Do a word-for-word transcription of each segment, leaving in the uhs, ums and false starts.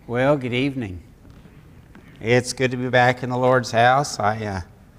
Well, good evening. It's good to be back in the Lord's house. I uh,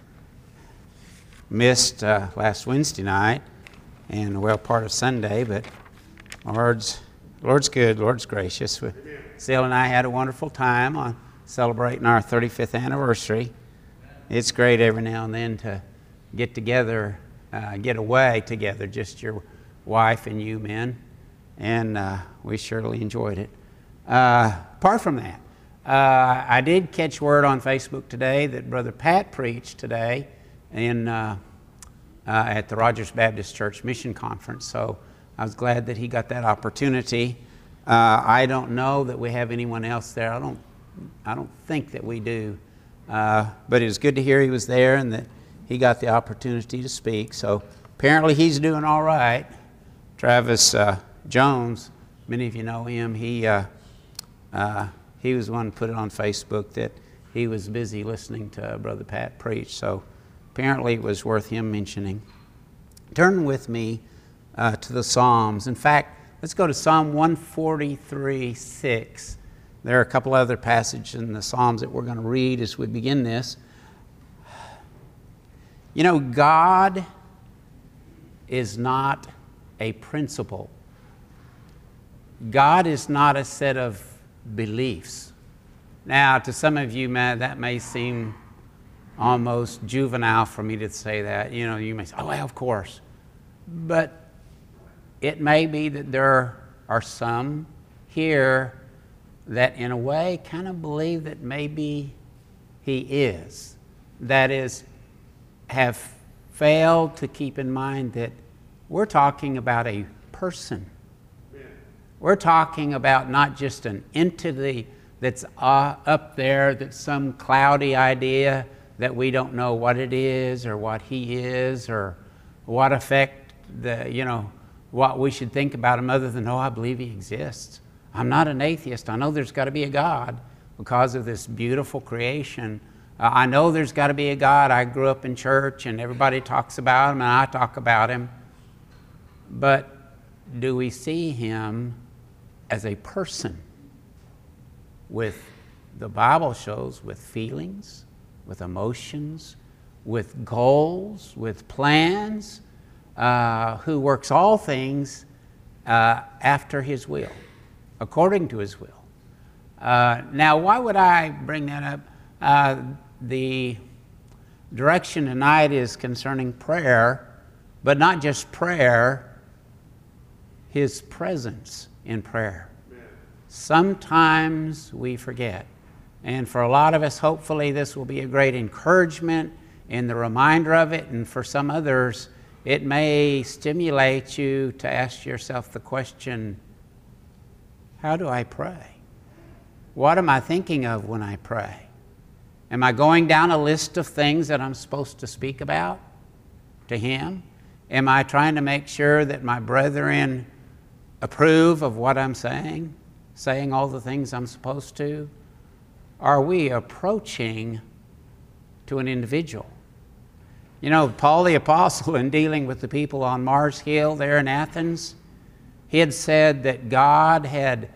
missed uh, last Wednesday night and, well, part of Sunday, but Lord's, Lord's good, Lord's gracious. Zell and I had a wonderful time on celebrating our thirty-fifth anniversary. It's great every now and then to get together, uh, get away together, just your wife and you men, and uh, we surely enjoyed it. Uh, apart from that, uh, I did catch word on Facebook today that Brother Pat preached today in, uh, uh, at the Rogers Baptist Church Mission Conference, so I was glad that he got that opportunity. Uh, I don't know that we have anyone else there. I don't, I don't think that we do, uh, but it was good to hear he was there and that he got the opportunity to speak, so apparently he's doing all right. Travis uh, Jones, many of you know him, he uh, Uh, he was the one who put it on Facebook that he was busy listening to Brother Pat preach, so apparently it was worth him mentioning. Turn with me uh, to the Psalms. In fact, let's go to Psalm one forty-three, six. There are a couple other passages in the Psalms that we're going to read as we begin this. You know, God is not a principle. God is not a set of beliefs. Now, to some of you, man, that may seem almost juvenile for me to say that. You know, you may say, oh, well, of course. But it may be that there are some here that in a way kind of believe that maybe he is. That is, have failed to keep in mind that we're talking about a person. We're talking about not just an entity that's uh, up there, that's some cloudy idea that we don't know what it is or what he is or what effect, the, you know, what we should think about him other than, oh, I believe he exists. I'm not an atheist. I know there's got to be a God because of this beautiful creation. Uh, I know there's got to be a God. I grew up in church and everybody talks about him and I talk about him. But do we see him as a person with, the Bible shows, with feelings, with emotions, with goals, with plans, uh, who works all things uh, after his will, according to his will. Uh, now, why would I bring that up? Uh, the direction tonight is concerning prayer, but not just prayer, his presence in prayer. Sometimes we forget. And for a lot of us, hopefully this will be a great encouragement in the reminder of it. And for some others, it may stimulate you to ask yourself the question, how do I pray? What am I thinking of when I pray? Am I going down a list of things that I'm supposed to speak about to him? Am I trying to make sure that my brethren approve of what I'm saying, saying all the things I'm supposed to? Are we approaching to an individual? You know, Paul the Apostle, in dealing with the people on Mars Hill there in Athens, he had said that God had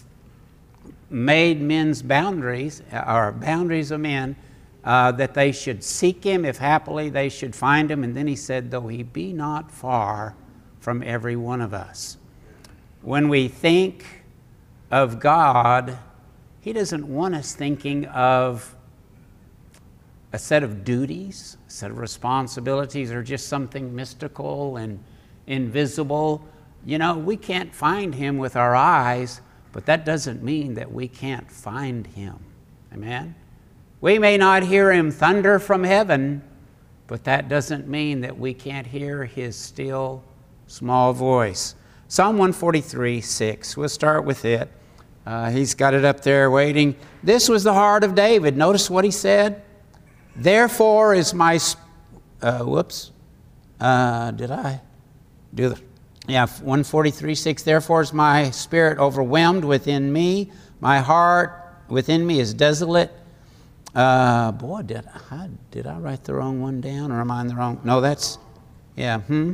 made men's boundaries, or boundaries of men, uh, that they should seek him, if happily they should find him. And then he said, though he be not far from every one of us. When we think of God, he doesn't want us thinking of a set of duties, a set of responsibilities, or just something mystical and invisible. You know, we can't find him with our eyes, but that doesn't mean that we can't find him. Amen? We may not hear him thunder from heaven, but that doesn't mean that we can't hear his still, small voice. Psalm one forty-three, six. We'll start with it. Uh, he's got it up there waiting. This was the heart of David. Notice what he said. Therefore is my... Uh, whoops. Uh, did I do the... Yeah, one forty-three, six. Therefore is my spirit overwhelmed within me. My heart within me is desolate. Uh, boy, did I, did I write the wrong one down, or am I in the wrong? No, that's... Yeah, hmm?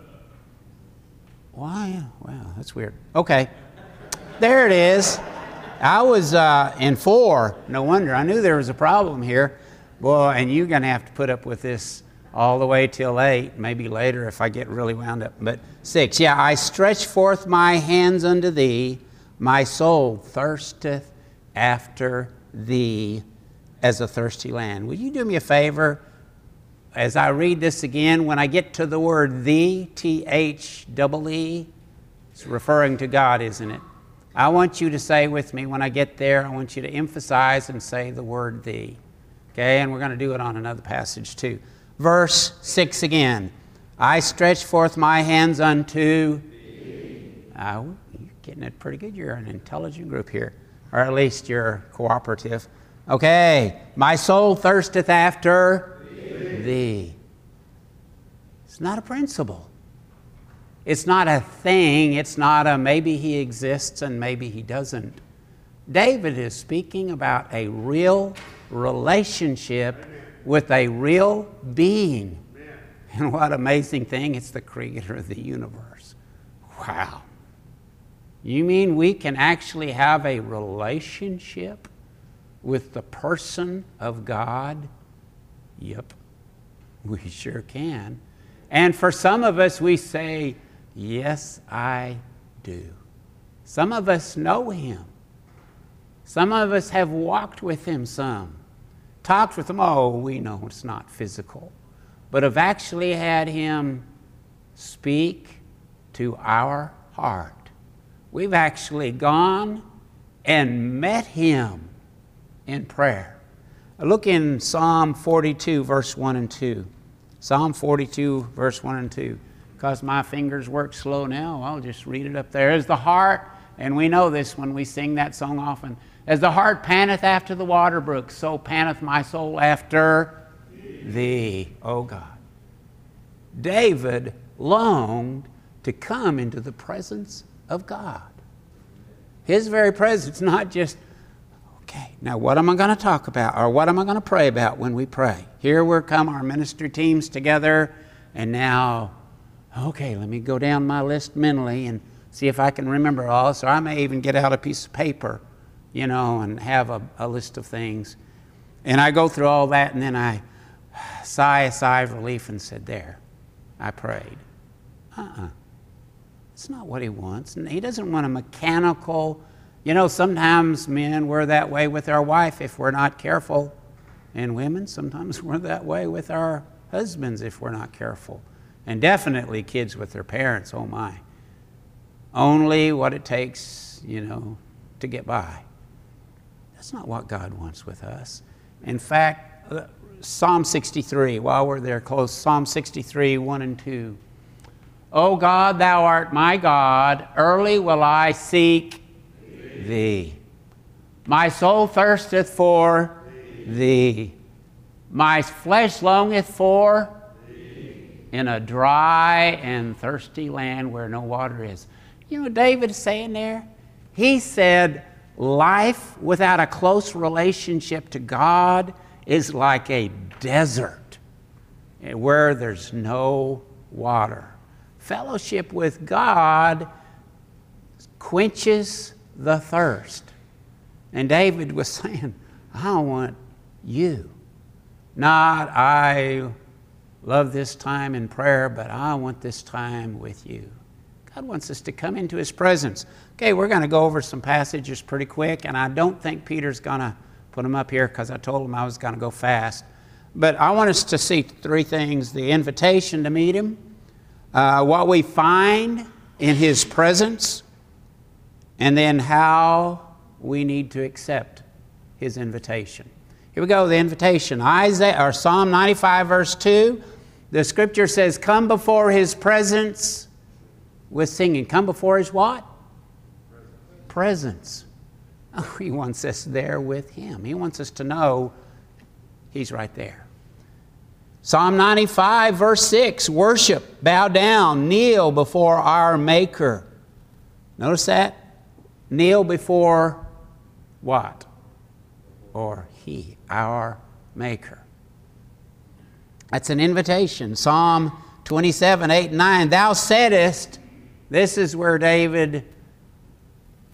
Why? Wow, that's weird. Okay. There it is. I was uh, in four. No wonder. I knew there was a problem here. Boy, and you're going to have to put up with this all the way till eight, maybe later if I get really wound up. But six, yeah, I stretch forth my hands unto thee. My soul thirsteth after thee as a thirsty land. Will you do me a favor? As I read this again, when I get to the word thee, T H E E, it's referring to God, isn't it? I want you to say with me when I get there, I want you to emphasize and say the word thee. Okay, and we're going to do it on another passage too. Verse six again. I stretch forth my hands unto thee. Uh, you're getting it pretty good. You're an intelligent group here. Or at least you're cooperative. Okay. My soul thirsteth after thee. thee. It's not a principle. It's not a thing. It's not a maybe he exists and maybe he doesn't. David is speaking about a real relationship with a real being. And what amazing thing, it's the creator of the universe. Wow. You mean we can actually have a relationship with the person of God? Yep, we sure can. And for some of us, we say, yes, I do. Some of us know him. Some of us have walked with him some. Talked with him, oh, we know it's not physical. But have actually had him speak to our heart. We've actually gone and met him in prayer. Look in Psalm forty-two, verse one and two. Psalm forty-two, verse one and two. Because my fingers work slow now, I'll just read it up there. As the heart, and we know this when we sing that song often, as the heart panteth after the water brook, so panteth my soul after thee, O God. David longed to come into the presence of God. His very presence, not just, okay, now what am I going to talk about or what am I going to pray about when we pray? Here we come, our ministry teams together, and now, okay, let me go down my list mentally and see if I can remember all. So I may even get out a piece of paper, you know, and have a, a list of things. And I go through all that, and then I sigh a sigh of relief and said, there, I prayed. Uh-uh. It's not what he wants. He doesn't want a mechanical, you know, sometimes men, we're that way with our wife if we're not careful. And women, sometimes we're that way with our husbands if we're not careful. And definitely kids with their parents, oh my. Only what it takes, you know, to get by. That's not what God wants with us. In fact, Psalm sixty-three, while we're there close, Psalm sixty-three, one and two. O God, thou art my God, early will I seek thee. thee. My soul thirsteth for thee. thee. My flesh longeth for thee. In a dry and thirsty land where no water is. You know what David is saying there? He said, life without a close relationship to God is like a desert where there's no water. Fellowship with God quenches the thirst. And David was saying, I want you. Not, I love this time in prayer, but I want this time with you. God wants us to come into his presence. Okay, we're going to go over some passages pretty quick, and I don't think Peter's going to put them up here because I told him I was going to go fast. But I want us to see three things: the invitation to meet him, uh, what we find in his presence, and then how we need to accept his invitation. Here we go, the invitation. Isaiah, or Psalm ninety-five, verse two. The scripture says, come before his presence with singing. Come before his what? Presence. Presence. Oh, he wants us there with him. He wants us to know he's right there. Psalm ninety-five, verse six. Worship, bow down, kneel before our Maker. Notice that? Kneel before what? Or he, our Maker. That's an invitation. Psalm twenty-seven, eight and nine. Thou saidest, this is where David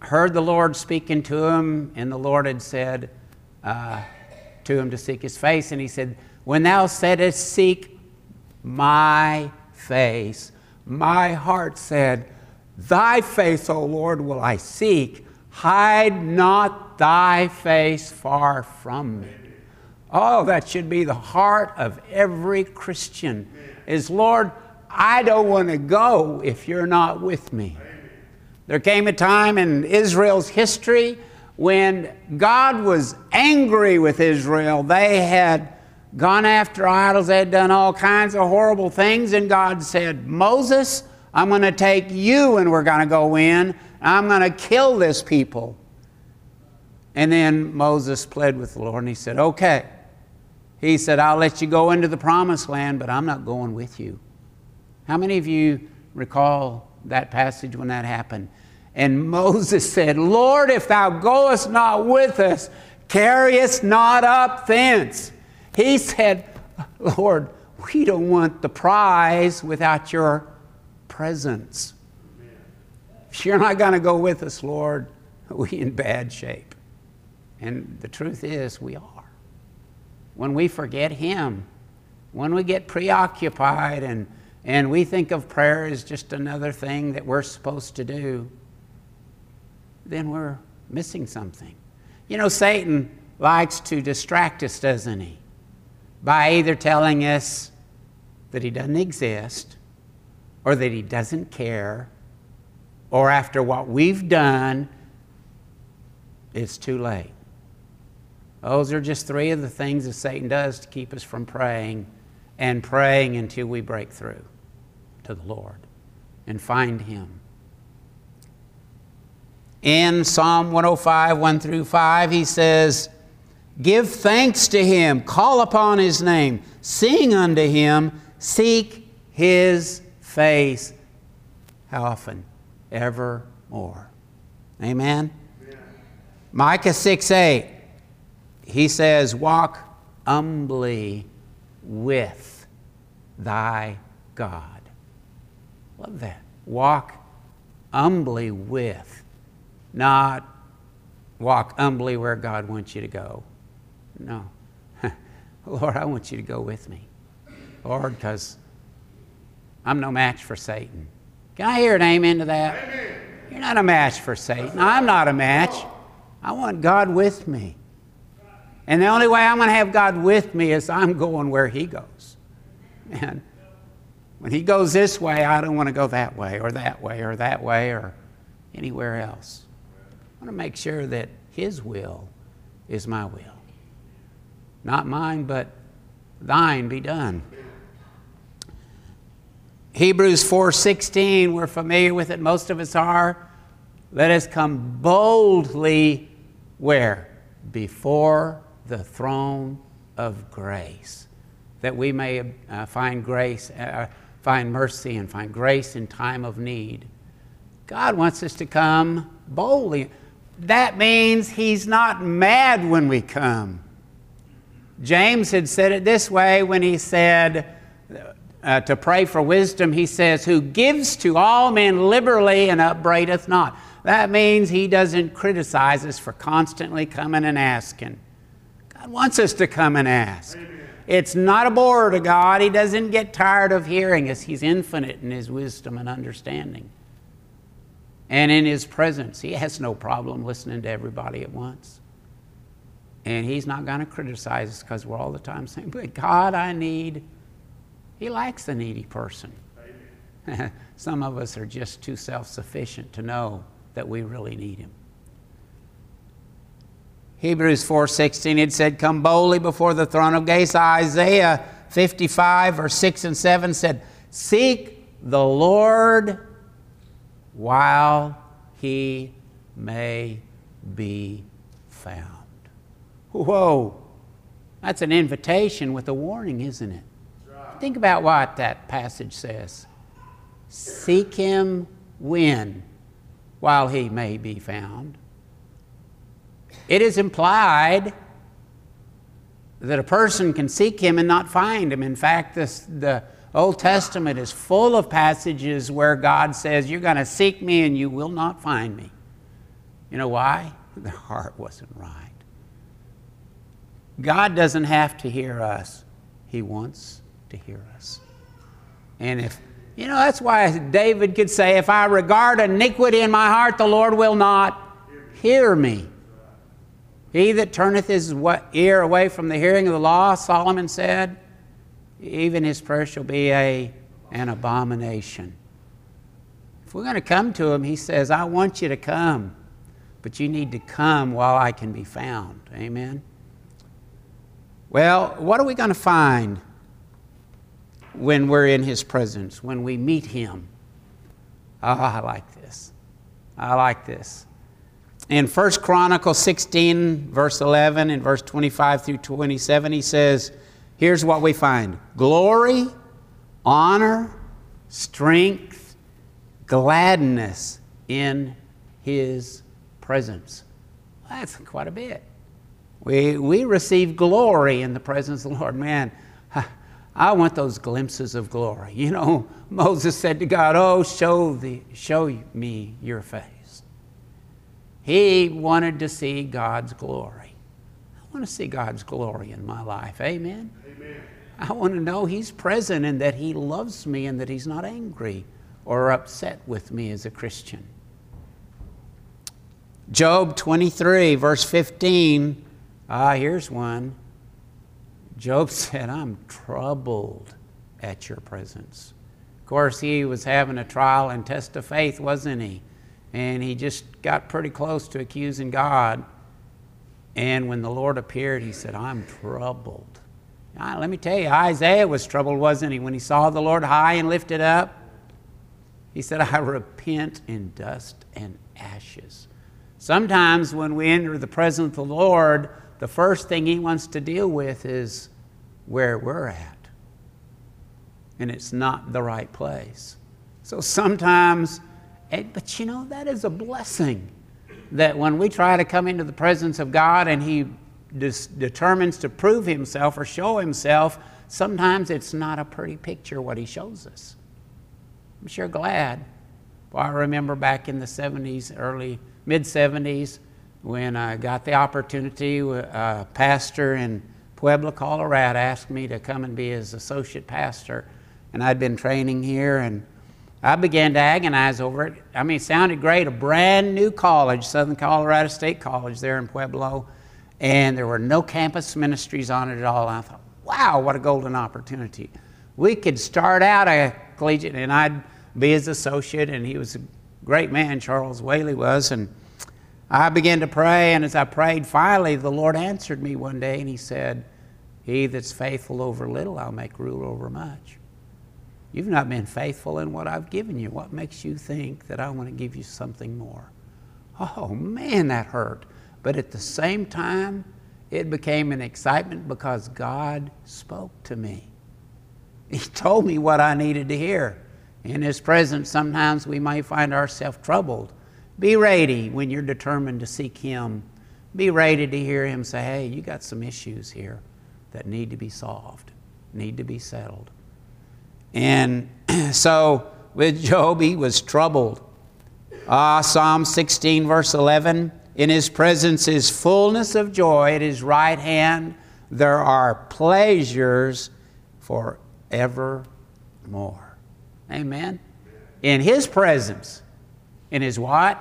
heard the Lord speaking to him, and the Lord had said uh, to him to seek his face. And he said, when thou saidest, seek my face, my heart said, thy face, O Lord, will I seek. Hide not thy face far from me. Oh, that should be the heart of every Christian, is, Lord, I don't want to go if you're not with me. There came a time in Israel's history when God was angry with Israel. They had gone after idols. They had done all kinds of horrible things. And God said, Moses, I'm going to take you and we're going to go in. I'm going to kill this people. And then Moses pled with the Lord and he said, okay. He said, I'll let you go into the promised land, but I'm not going with you. How many of you recall that passage when that happened? And Moses said, Lord, if thou goest not with us, carry us not up thence. He said, Lord, we don't want the prize without your presence. If you're not going to go with us, Lord, we're in bad shape. And the truth is, we are. When we forget Him, when we get preoccupied and, and we think of prayer as just another thing that we're supposed to do, then we're missing something. You know, Satan likes to distract us, doesn't he? By either telling us that He doesn't exist, or that He doesn't care, or after what we've done, it's too late. Those are just three of the things that Satan does to keep us from praying and praying until we break through to the Lord and find Him. In Psalm one oh five, one through five, he says, give thanks to Him, call upon His name, sing unto Him, seek His face. How often? Evermore. Amen? Yeah. Micah six eight. He says, walk humbly with thy God. Love that. Walk humbly with. Not walk humbly where God wants you to go. No. Lord, I want you to go with me. Lord, because I'm no match for Satan. Can I hear an amen to that? Amen. You're not a match for Satan. I'm not a match. I want God with me. And the only way I'm going to have God with me is I'm going where He goes. And when He goes this way, I don't want to go that way or that way or that way or anywhere else. I want to make sure that His will is my will. Not mine, but thine be done. Hebrews four sixteen, we're familiar with it. Most of us are. Let us come boldly where? Before the throne of grace, that we may uh, find grace, uh, find mercy, and find grace in time of need. God wants us to come boldly. That means He's not mad when we come. James had said it this way when he said uh, to pray for wisdom. He says, who gives to all men liberally and upbraideth not. That means He doesn't criticize us for constantly coming and asking. God wants us to come and ask. Amen. It's not a bore to God. He doesn't get tired of hearing us. He's infinite in His wisdom and understanding. And in His presence, He has no problem listening to everybody at once. And He's not going to criticize us because we're all the time saying, but God, I need. He likes the needy person. Some of us are just too self-sufficient to know that we really need Him. Hebrews four sixteen, it said, come boldly before the throne of grace. Isaiah fifty-five, verse six and seven said, seek the Lord while He may be found. Whoa, that's an invitation with a warning, isn't it? Think about what that passage says. Seek Him when? While He may be found. It is implied that a person can seek Him and not find Him. In fact, this, the Old Testament is full of passages where God says, you're going to seek me and you will not find me. You know why? Their heart wasn't right. God doesn't have to hear us. He wants to hear us. And if, you know, that's why David could say, if I regard iniquity in my heart, the Lord will not hear me. He that turneth his ear away from the hearing of the law, Solomon said, even his prayer shall be a, an abomination. If we're going to come to him, he says, I want you to come, but you need to come while I can be found. Amen? Well, what are we going to find when we're in his presence, when we meet him? Oh, I like this. I like this. In First Chronicles sixteen, verse eleven, and verse twenty-five through twenty-seven, he says, here's what we find. Glory, honor, strength, gladness in his presence. Well, that's quite a bit. We, we receive glory in the presence of the Lord. Man, I want those glimpses of glory. You know, Moses said to God, oh, show, the, show me your face. He wanted to see God's glory. I want to see God's glory in my life. Amen? Amen. I want to know he's present and that he loves me and that he's not angry or upset with me as a Christian. Job twenty-three, verse fifteen. Ah, here's one. Job said, I'm troubled at your presence. Of course, he was having a trial and test of faith, wasn't he? And he just got pretty close to accusing God. And when the Lord appeared, he said, I'm troubled. Now, let me tell you, Isaiah was troubled, wasn't he? When he saw the Lord high and lifted up, he said, I repent in dust and ashes. Sometimes when we enter the presence of the Lord, the first thing he wants to deal with is where we're at. And it's not the right place. So sometimes, but you know, that is a blessing. That when we try to come into the presence of God and he dis- determines to prove himself or show himself, sometimes it's not a pretty picture what he shows us. I'm sure glad. Well, I remember back in the seventies, early, mid-seventies, when I got the opportunity, a pastor in Puebla, Colorado asked me to come and be his associate pastor. And I'd been training here, and I began to agonize over it. I mean, it sounded great, a brand new college, Southern Colorado State College there in Pueblo, and there were no campus ministries on it at all. And I thought, wow, what a golden opportunity. We could start out a collegiate, and I'd be his associate, and he was a great man, Charles Whaley was, and I began to pray, and as I prayed, finally the Lord answered me one day, and he said, he that's faithful over little, I'll make rule over much. You've not been faithful in what I've given you. What makes you think that I want to give you something more? Oh, man, that hurt. But at the same time, it became an excitement because God spoke to me. He told me what I needed to hear. In his presence, sometimes we may find ourselves troubled. Be ready when you're determined to seek him. Be ready to hear him say, hey, you got some issues here that need to be solved, need to be settled. And so with Job, he was troubled. Ah, Psalm sixteen, verse eleven, in his presence is fullness of joy. At his right hand there are pleasures forevermore. Amen? In his presence. In his what?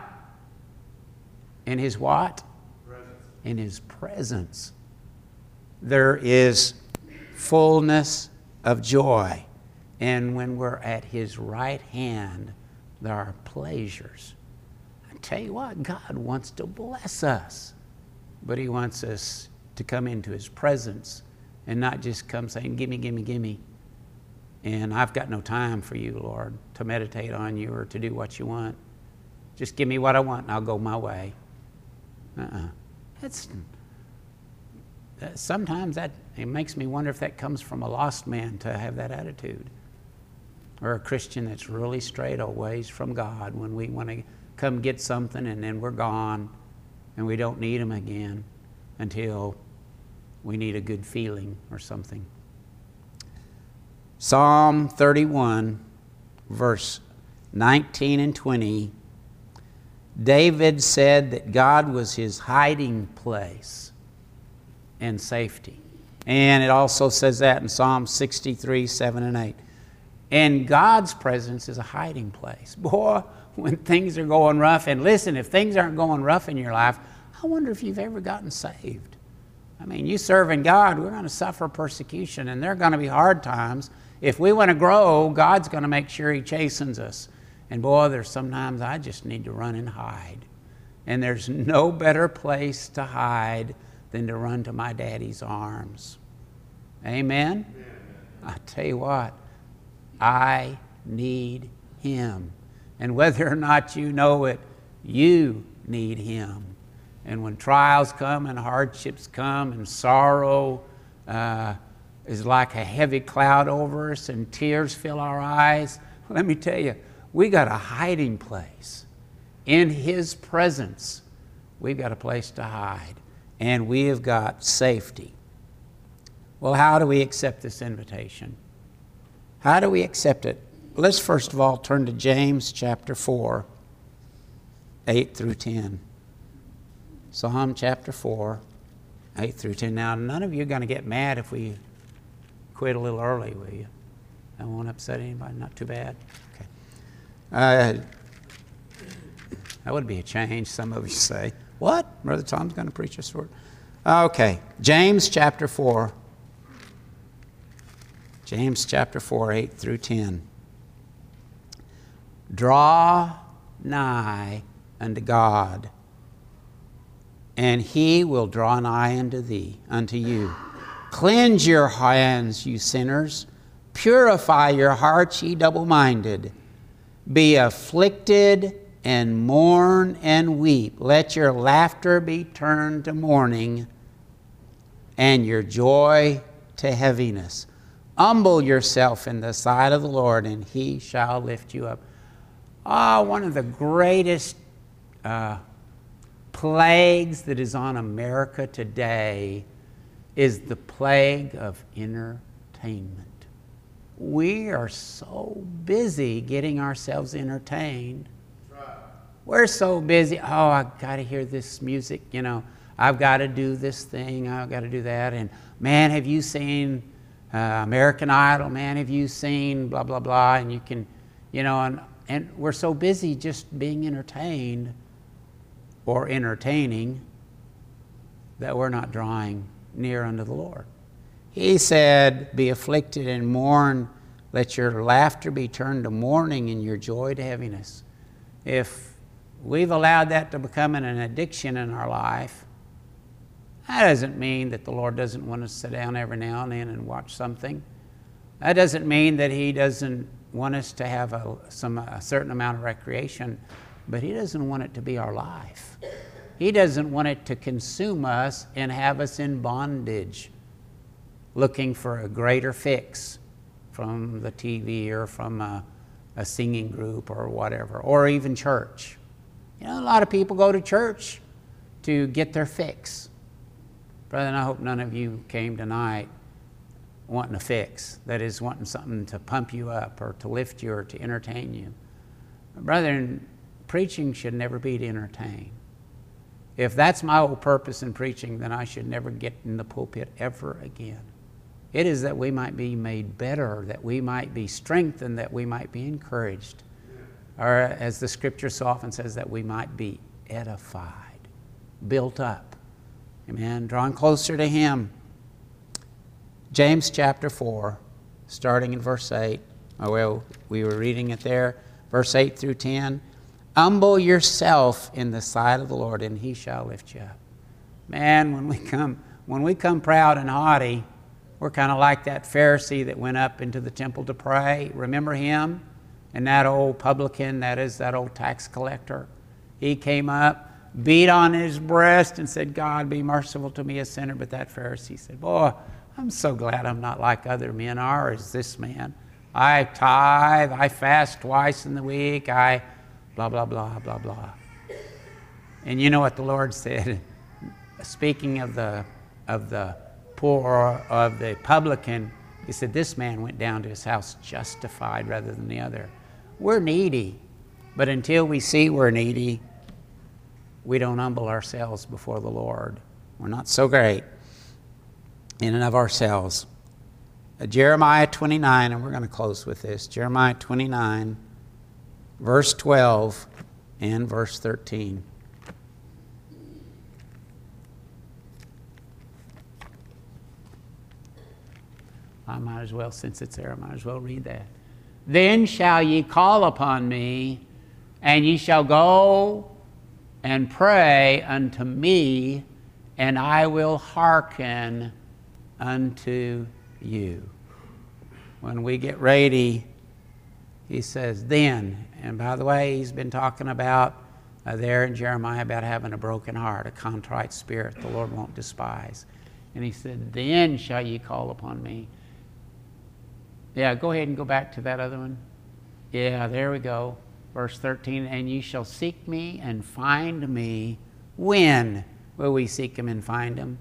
In his what? Presence. In his presence. There is fullness of joy. And when we're at his right hand, there are pleasures. I tell you what, God wants to bless us. But he wants us to come into his presence and not just come saying, gimme, gimme, gimme. And I've got no time for you, Lord, to meditate on you or to do what you want. Just give me what I want and I'll go my way. Uh-uh. That's, that, sometimes that it makes me wonder if that comes from a lost man to have that attitude. Or a Christian that's really strayed away from God when we want to come get something and then we're gone and we don't need him again until we need a good feeling or something. Psalm thirty-one, verse nineteen and twenty. David said that God was his hiding place and safety. And it also says that in Psalm sixty-three, seven and eight. And God's presence is a hiding place. Boy, when things are going rough, and listen, if things aren't going rough in your life, I wonder if you've ever gotten saved. I mean, you serving God, we're going to suffer persecution, and there are going to be hard times. If we want to grow, God's going to make sure he chastens us. And boy, there's sometimes I just need to run and hide. And there's no better place to hide than to run to my daddy's arms. Amen? Amen. I tell you what, I need him. And whether or not you know it, you need him. And when trials come and hardships come and sorrow uh, is like a heavy cloud over us and tears fill our eyes, let me tell you, we got a hiding place. In his presence, we've got a place to hide. And we have got safety. Well, how do we accept this invitation? How do we accept it? Let's first of all turn to James chapter four, eight through ten. Psalm chapter four, eight through ten. Now, none of you are going to get mad if we quit a little early, will you? That won't upset anybody? Not too bad? Okay. Uh, that would be a change, some of you say. What? Brother Tom's going to preach us for it? Okay. James chapter four. James chapter four, eight through ten. Draw nigh unto God, and he will draw nigh unto thee, unto you. Cleanse your hands, you sinners. Purify your hearts, ye double-minded. Be afflicted and mourn and weep. Let your laughter be turned to mourning, and your joy to heaviness. Humble yourself in the sight of the Lord, and he shall lift you up. Ah, oh, one of the greatest uh, plagues that is on America today is the plague of entertainment. We are so busy getting ourselves entertained. Right. We're so busy. Oh, I've got to hear this music. You know, I've got to do this thing. I've got to do that. And man, have you seen uh, American Idol? Man, have you seen blah, blah, blah? And you can, you know, and, and we're so busy just being entertained or entertaining that we're not drawing near unto the Lord. He said, be afflicted and mourn. Let your laughter be turned to mourning and your joy to heaviness. If we've allowed that to become an addiction in our life, that doesn't mean that the Lord doesn't want us to sit down every now and then and watch something. That doesn't mean that he doesn't want us to have a, some, a certain amount of recreation, but he doesn't want it to be our life. He doesn't want it to consume us and have us in bondage, looking for a greater fix from the T V or from a, a singing group or whatever, or even church. You know, a lot of people go to church to get their fix. Brother, I hope none of you came tonight wanting a fix. That is, wanting something to pump you up or to lift you or to entertain you. Brother, preaching should never be to entertain. If that's my whole purpose in preaching, then I should never get in the pulpit ever again. It is that we might be made better, that we might be strengthened, that we might be encouraged. Or as the scripture so often says, that we might be edified, built up. Amen. Drawn closer to him. James chapter four, starting in verse eight. Oh, well, we were reading it there. Verse eight through ten. Humble yourself in the sight of the Lord, and he shall lift you up. Man, when we come, when we come proud and haughty, we're kind of like that Pharisee that went up into the temple to pray. Remember him? And that old publican, that is that old tax collector. He came up, beat on his breast and said, God, be merciful to me, a sinner. But that Pharisee said, boy, I'm so glad I'm not like other men are as this man. I tithe, I fast twice in the week, I blah, blah, blah, blah, blah. And you know what the Lord said? Speaking of the of the poor, of the publican, he said, this man went down to his house justified rather than the other. We're needy, but until we see we're needy, we don't humble ourselves before the Lord. We're not so great in and of ourselves. Uh, Jeremiah twenty-nine, and we're going to close with this. Jeremiah twenty-nine, verse twelve and verse thirteen. I might as well, since it's there, I might as well read that. Then shall ye call upon me, and ye shall go and pray unto me, and I will hearken unto you. When we get ready, he says, then. And by the way, he's been talking about uh, there in Jeremiah about having a broken heart, a contrite spirit the Lord won't despise. And he said, then shall ye call upon me. Yeah, go ahead and go back to that other one. Yeah, there we go. Verse thirteen, and ye shall seek me and find me. When will we seek him and find him?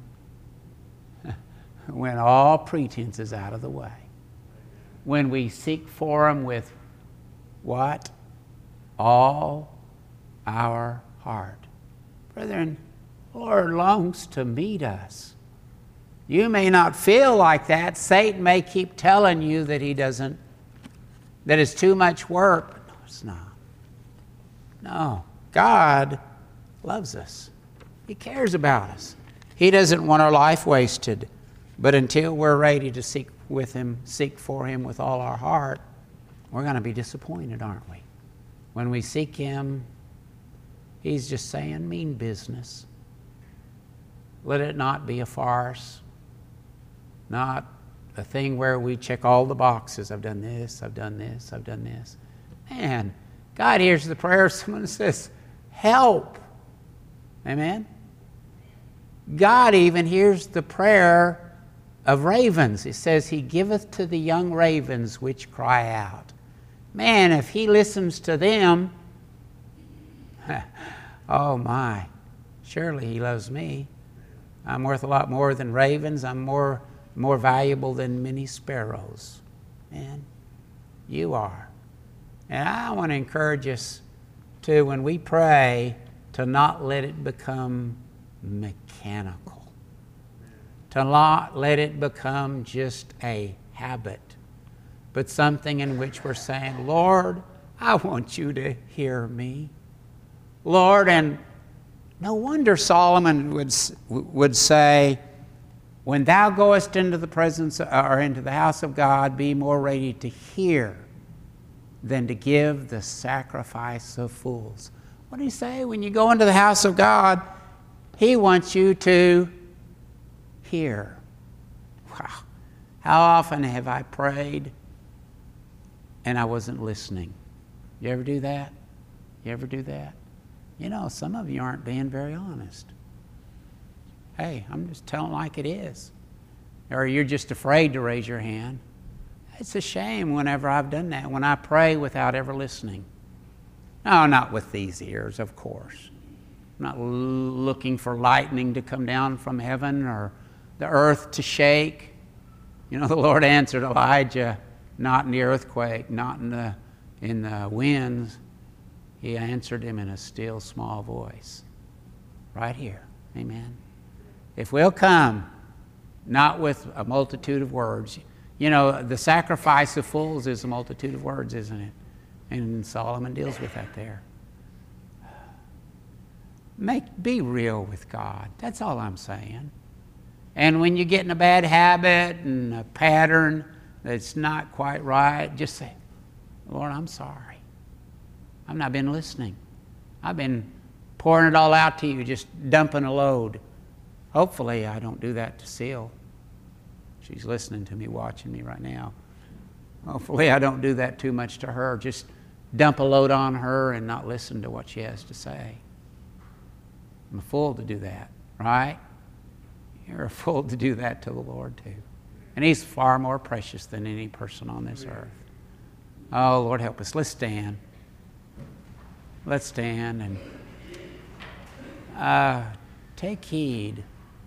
When all pretense is out of the way. When we seek for him with what? All our heart. Brethren, the Lord longs to meet us. You may not feel like that. Satan may keep telling you that he doesn't, that it's too much work. But no, it's not. No, God loves us. He cares about us. He doesn't want our life wasted. But until we're ready to seek with him, seek for him with all our heart, we're going to be disappointed, aren't we? When we seek him, he's just saying mean business. Let it not be a farce. Not a thing where we check all the boxes. I've done this, I've done this, I've done this. Man, God hears the prayer of someone who says, help. Amen? God even hears the prayer of ravens. It says, he giveth to the young ravens which cry out. Man, if he listens to them, oh my, surely he loves me. I'm worth a lot more than ravens. I'm more more valuable than many sparrows. Man, you are. And I want to encourage us to, when we pray, to not let it become mechanical. To not let it become just a habit, but something in which we're saying, Lord, I want you to hear me. Lord, and no wonder Solomon would, would say, when thou goest into the presence or into the house of God, be more ready to hear than to give the sacrifice of fools. What did he say? When you go into the house of God, he wants you to hear. Wow. How often have I prayed and I wasn't listening? You ever do that? You ever do that? You know, some of you aren't being very honest. Hey, I'm just telling like it is. Or you're just afraid to raise your hand. It's a shame whenever I've done that, when I pray without ever listening. No, not with these ears, of course. I'm not looking for lightning to come down from heaven or the earth to shake. You know, the Lord answered Elijah, not in the earthquake, not in the, in the winds. He answered him in a still, small voice. Right here. Amen. If we'll come, not with a multitude of words. You know, the sacrifice of fools is a multitude of words, isn't it? And Solomon deals with that there. Make, be real with God. That's all I'm saying. And when you get in a bad habit and a pattern that's not quite right, just say, Lord, I'm sorry. I've not been listening. I've been pouring it all out to you, just dumping a load. Hopefully I don't do that to Seal. She's listening to me, watching me right now. Hopefully I don't do that too much to her. Just dump a load on her and not listen to what she has to say. I'm a fool to do that, right? You're a fool to do that to the Lord too. And he's far more precious than any person on this earth. Oh, Lord, help us. Let's stand. Let's stand and uh, take heed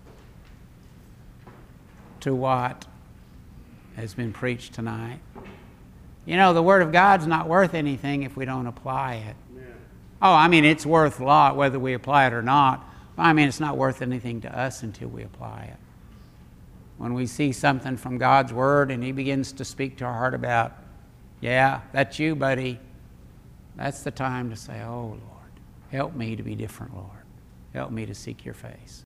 to what has been preached tonight. You know, the Word of God's not worth anything if we don't apply it. Oh, I mean, it's worth a lot whether we apply it or not. I mean, it's not worth anything to us until we apply it. When we see something from God's Word and He begins to speak to our heart about, yeah, that's you, buddy, that's the time to say, oh, Lord, help me to be different, Lord. Help me to seek your face.